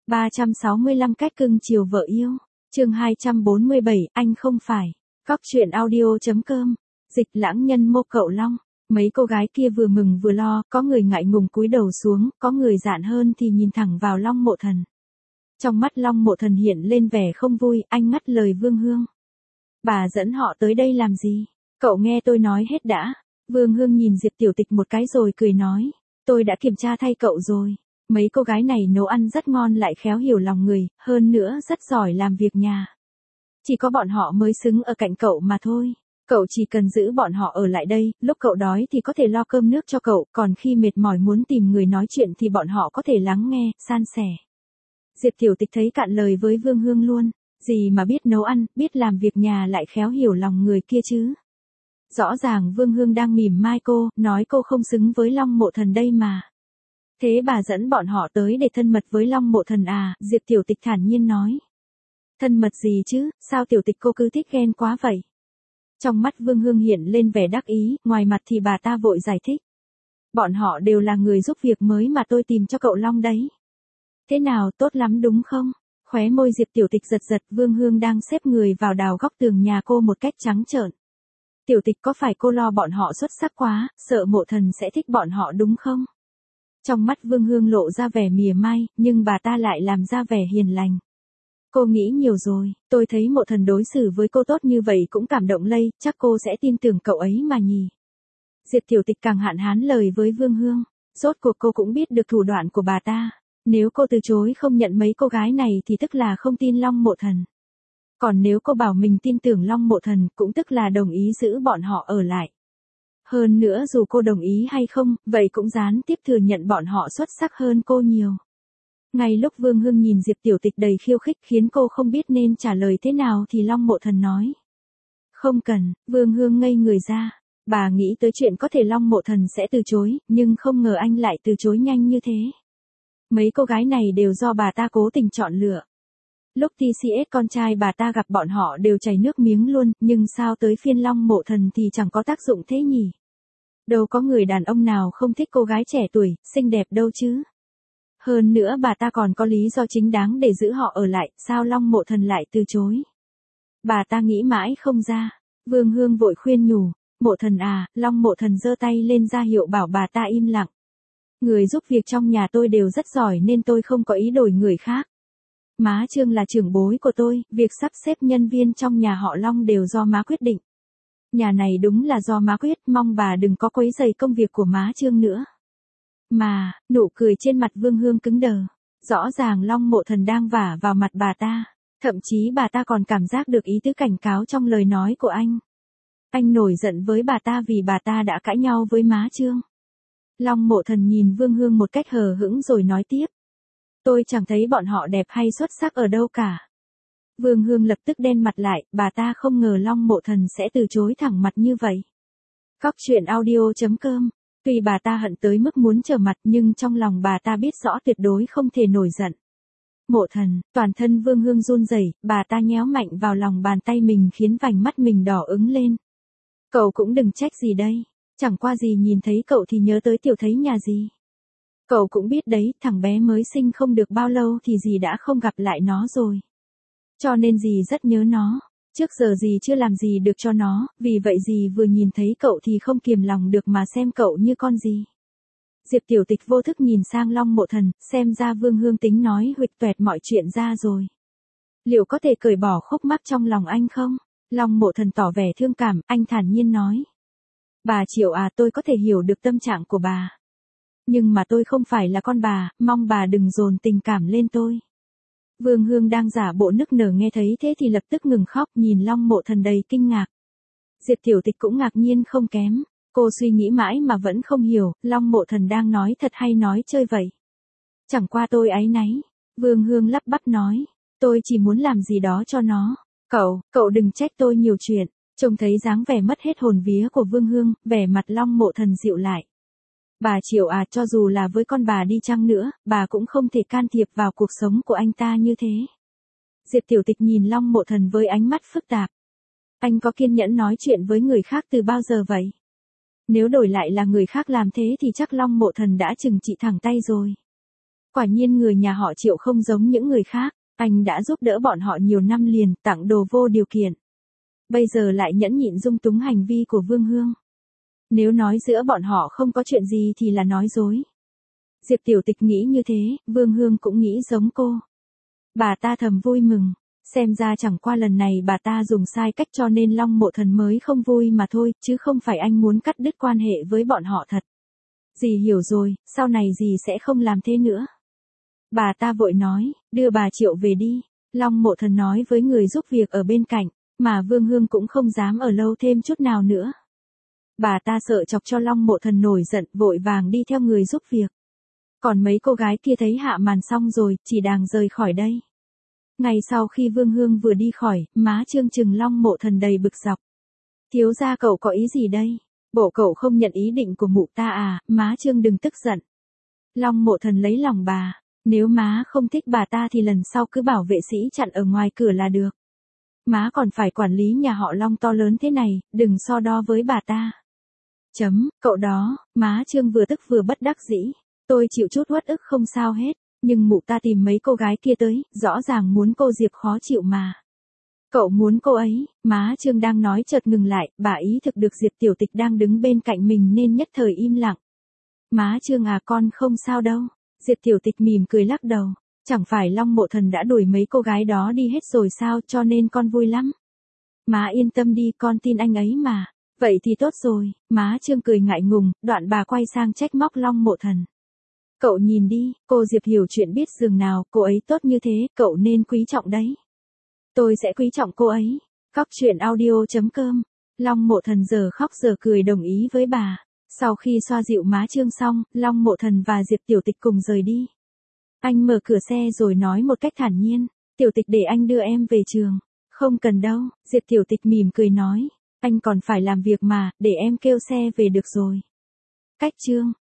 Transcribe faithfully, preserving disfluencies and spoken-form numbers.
ba trăm sáu mươi lăm cách cưng chiều vợ yêu. Chương hai trăm bốn mươi bảy, anh không phải. Cóc truyện audio.com. Dịch lãng nhân mô cậu Long. Mấy cô gái kia vừa mừng vừa lo, có người ngại ngùng cúi đầu xuống, có người dạn hơn thì nhìn thẳng vào Long Mộ Thần. Trong mắt Long Mộ Thần hiện lên vẻ không vui, anh ngắt lời Vương Hương. Bà dẫn họ tới đây làm gì? Cậu nghe tôi nói hết đã. Vương Hương nhìn Diệp Tiểu Tịch một cái rồi cười nói. Tôi đã kiểm tra thay cậu rồi. Mấy cô gái này nấu ăn rất ngon lại khéo hiểu lòng người, hơn nữa rất giỏi làm việc nhà. Chỉ có bọn họ mới xứng ở cạnh cậu mà thôi. Cậu chỉ cần giữ bọn họ ở lại đây, lúc cậu đói thì có thể lo cơm nước cho cậu, còn khi mệt mỏi muốn tìm người nói chuyện thì bọn họ có thể lắng nghe, san sẻ. Diệp Tiểu Tịch thấy cạn lời với Vương Hương luôn. Gì mà biết nấu ăn, biết làm việc nhà lại khéo hiểu lòng người kia chứ. Rõ ràng Vương Hương đang mỉm mai cô, nói cô không xứng với Long Mộ Thần đây mà. Thế bà dẫn bọn họ tới để thân mật với Long Mộ Thần à? Diệp Tiểu Tịch thản nhiên nói. Thân mật gì chứ, sao Tiểu Tịch cô cứ thích ghen quá vậy? Trong mắt Vương Hương hiện lên vẻ đắc ý, ngoài mặt thì bà ta vội giải thích. Bọn họ đều là người giúp việc mới mà tôi tìm cho cậu Long đấy. Thế nào, tốt lắm đúng không? Khóe môi Diệp Tiểu Tịch giật giật, Vương Hương đang xếp người vào đào góc tường nhà cô một cách trắng trợn. Tiểu Tịch có phải cô lo bọn họ xuất sắc quá, sợ Mộ Thần sẽ thích bọn họ đúng không? Trong mắt Vương Hương lộ ra vẻ mỉa mai, nhưng bà ta lại làm ra vẻ hiền lành. Cô nghĩ nhiều rồi, tôi thấy Mộ Thần đối xử với cô tốt như vậy cũng cảm động lây, chắc cô sẽ tin tưởng cậu ấy mà nhỉ. Diệp Tiểu Tịch càng hạn hán lời với Vương Hương, rốt cuộc cô cũng biết được thủ đoạn của bà ta. Nếu cô từ chối không nhận mấy cô gái này thì tức là không tin Long Mộ Thần. Còn nếu cô bảo mình tin tưởng Long Mộ Thần cũng tức là đồng ý giữ bọn họ ở lại. Hơn nữa dù cô đồng ý hay không, vậy cũng gián tiếp thừa nhận bọn họ xuất sắc hơn cô nhiều. Ngay lúc Vương Hương nhìn Diệp Tiểu Tịch đầy khiêu khích khiến cô không biết nên trả lời thế nào thì Long Mộ Thần nói. Không cần, Vương Hương ngây người ra. Bà nghĩ tới chuyện có thể Long Mộ Thần sẽ từ chối, nhưng không ngờ anh lại từ chối nhanh như thế. Mấy cô gái này đều do bà ta cố tình chọn lựa. Lúc tê xê ét con trai bà ta gặp bọn họ đều chảy nước miếng luôn, nhưng sao tới phiên Long Mộ Thần thì chẳng có tác dụng thế nhỉ? Đâu có người đàn ông nào không thích cô gái trẻ tuổi, xinh đẹp đâu chứ? Hơn nữa bà ta còn có lý do chính đáng để giữ họ ở lại, sao Long Mộ Thần lại từ chối? Bà ta nghĩ mãi không ra. Vương Hương vội khuyên nhủ, Mộ Thần à, Long Mộ Thần giơ tay lên ra hiệu bảo bà ta im lặng. Người giúp việc trong nhà tôi đều rất giỏi nên tôi không có ý đổi người khác. Má Trương là trưởng bối của tôi, việc sắp xếp nhân viên trong nhà họ Long đều do má quyết định. Nhà này đúng là do má quyết, mong bà đừng có quấy rầy công việc của má Trương nữa. Mà, nụ cười trên mặt Vương Hương cứng đờ. Rõ ràng Long Mộ Thần đang vả vào mặt bà ta. Thậm chí bà ta còn cảm giác được ý tứ cảnh cáo trong lời nói của anh. Anh nổi giận với bà ta vì bà ta đã cãi nhau với má Trương. Long Mộ Thần nhìn Vương Hương một cách hờ hững rồi nói tiếp. Tôi chẳng thấy bọn họ đẹp hay xuất sắc ở đâu cả. Vương Hương lập tức đen mặt lại, bà ta không ngờ Long Mộ Thần sẽ từ chối thẳng mặt như vậy. Cóc truyện audio.com. Tuy bà ta hận tới mức muốn trở mặt nhưng trong lòng bà ta biết rõ tuyệt đối không thể nổi giận. Mộ Thần, toàn thân Vương Hương run rẩy, bà ta nhéo mạnh vào lòng bàn tay mình khiến vành mắt mình đỏ ứng lên. Cậu cũng đừng trách gì đây. Chẳng qua gì nhìn thấy cậu thì nhớ tới Tiểu Thấy nhà gì. Cậu cũng biết đấy, thằng bé mới sinh không được bao lâu thì dì đã không gặp lại nó rồi. Cho nên dì rất nhớ nó. Trước giờ dì chưa làm gì được cho nó, vì vậy dì vừa nhìn thấy cậu thì không kiềm lòng được mà xem cậu như con dì. Diệp Tiểu Tịch vô thức nhìn sang Long Mộ Thần, xem ra Vương Hương tính nói huỵch toẹt mọi chuyện ra rồi. Liệu có thể cởi bỏ khúc mắc trong lòng anh không? Long Mộ Thần tỏ vẻ thương cảm, anh thản nhiên nói. Bà Triệu à, tôi có thể hiểu được tâm trạng của bà. Nhưng mà tôi không phải là con bà, mong bà đừng dồn tình cảm lên tôi. Vương Hương đang giả bộ nức nở nghe thấy thế thì lập tức ngừng khóc nhìn Long Mộ Thần đầy kinh ngạc. Diệp Tiểu Tịch cũng ngạc nhiên không kém. Cô suy nghĩ mãi mà vẫn không hiểu, Long Mộ Thần đang nói thật hay nói chơi vậy. Chẳng qua tôi áy náy. Vương Hương lắp bắp nói. Tôi chỉ muốn làm gì đó cho nó. Cậu, cậu đừng trách tôi nhiều chuyện. Trông thấy dáng vẻ mất hết hồn vía của Vương Hương, vẻ mặt Long Mộ Thần dịu lại. Bà Triệu à, cho dù là với con bà đi chăng nữa, bà cũng không thể can thiệp vào cuộc sống của anh ta như thế. Diệp Tiểu Tịch nhìn Long Mộ Thần với ánh mắt phức tạp. Anh có kiên nhẫn nói chuyện với người khác từ bao giờ vậy? Nếu đổi lại là người khác làm thế thì chắc Long Mộ Thần đã trừng trị thẳng tay rồi. Quả nhiên người nhà họ Triệu không giống những người khác, anh đã giúp đỡ bọn họ nhiều năm liền, tặng đồ vô điều kiện. Bây giờ lại nhẫn nhịn dung túng hành vi của Vương Hương. Nếu nói giữa bọn họ không có chuyện gì thì là nói dối. Diệp Tiểu Tịch nghĩ như thế, Vương Hương cũng nghĩ giống cô. Bà ta thầm vui mừng, xem ra chẳng qua lần này bà ta dùng sai cách cho nên Long Mộ Thần mới không vui mà thôi, chứ không phải anh muốn cắt đứt quan hệ với bọn họ thật. Dì hiểu rồi, sau này dì sẽ không làm thế nữa. Bà ta vội nói, đưa bà Triệu về đi. Long Mộ Thần nói với người giúp việc ở bên cạnh, mà Vương Hương cũng không dám ở lâu thêm chút nào nữa. Bà ta sợ chọc cho Long Mộ Thần nổi giận, vội vàng đi theo người giúp việc. Còn mấy cô gái kia thấy hạ màn xong rồi, chỉ đàng rời khỏi đây. Ngày sau khi Vương Hương vừa đi khỏi, má Trương trừng Long Mộ Thần đầy bực dọc. Thiếu gia cậu có ý gì đây? Bộ cậu không nhận ý định của mụ ta à, má Trương đừng tức giận. Long Mộ Thần lấy lòng bà, nếu má không thích bà ta thì lần sau cứ bảo vệ sĩ chặn ở ngoài cửa là được. Má còn phải quản lý nhà họ Long to lớn thế này, đừng so đo với bà ta. Chấm, cậu đó, má Trương vừa tức vừa bất đắc dĩ. Tôi chịu chút uất ức không sao hết, nhưng mụ ta tìm mấy cô gái kia tới, rõ ràng muốn cô Diệp khó chịu mà. Cậu muốn cô ấy, má Trương đang nói chợt ngừng lại, bà ý thực được Diệp Tiểu Tịch đang đứng bên cạnh mình nên nhất thời im lặng. Má Trương à, con không sao đâu. Diệp Tiểu Tịch mỉm cười lắc đầu, chẳng phải Long Mộ Thần đã đuổi mấy cô gái đó đi hết rồi sao, cho nên con vui lắm. Má yên tâm đi, con tin anh ấy mà. Vậy thì tốt rồi, má Trương cười ngại ngùng, đoạn bà quay sang trách móc Long Mộ Thần. Cậu nhìn đi, cô Diệp hiểu chuyện biết dường nào, cô ấy tốt như thế, cậu nên quý trọng đấy. Tôi sẽ quý trọng cô ấy. Cóc truyện audio chấm com. Long Mộ Thần giờ khóc giờ cười đồng ý với bà. Sau khi xoa dịu má Trương xong, Long Mộ Thần và Diệp Tiểu Tịch cùng rời đi. Anh mở cửa xe rồi nói một cách thản nhiên, Tiểu Tịch để anh đưa em về trường. Không cần đâu, Diệp Tiểu Tịch mỉm cười nói, anh còn phải làm việc mà, để em kêu xe về được rồi. Cách chương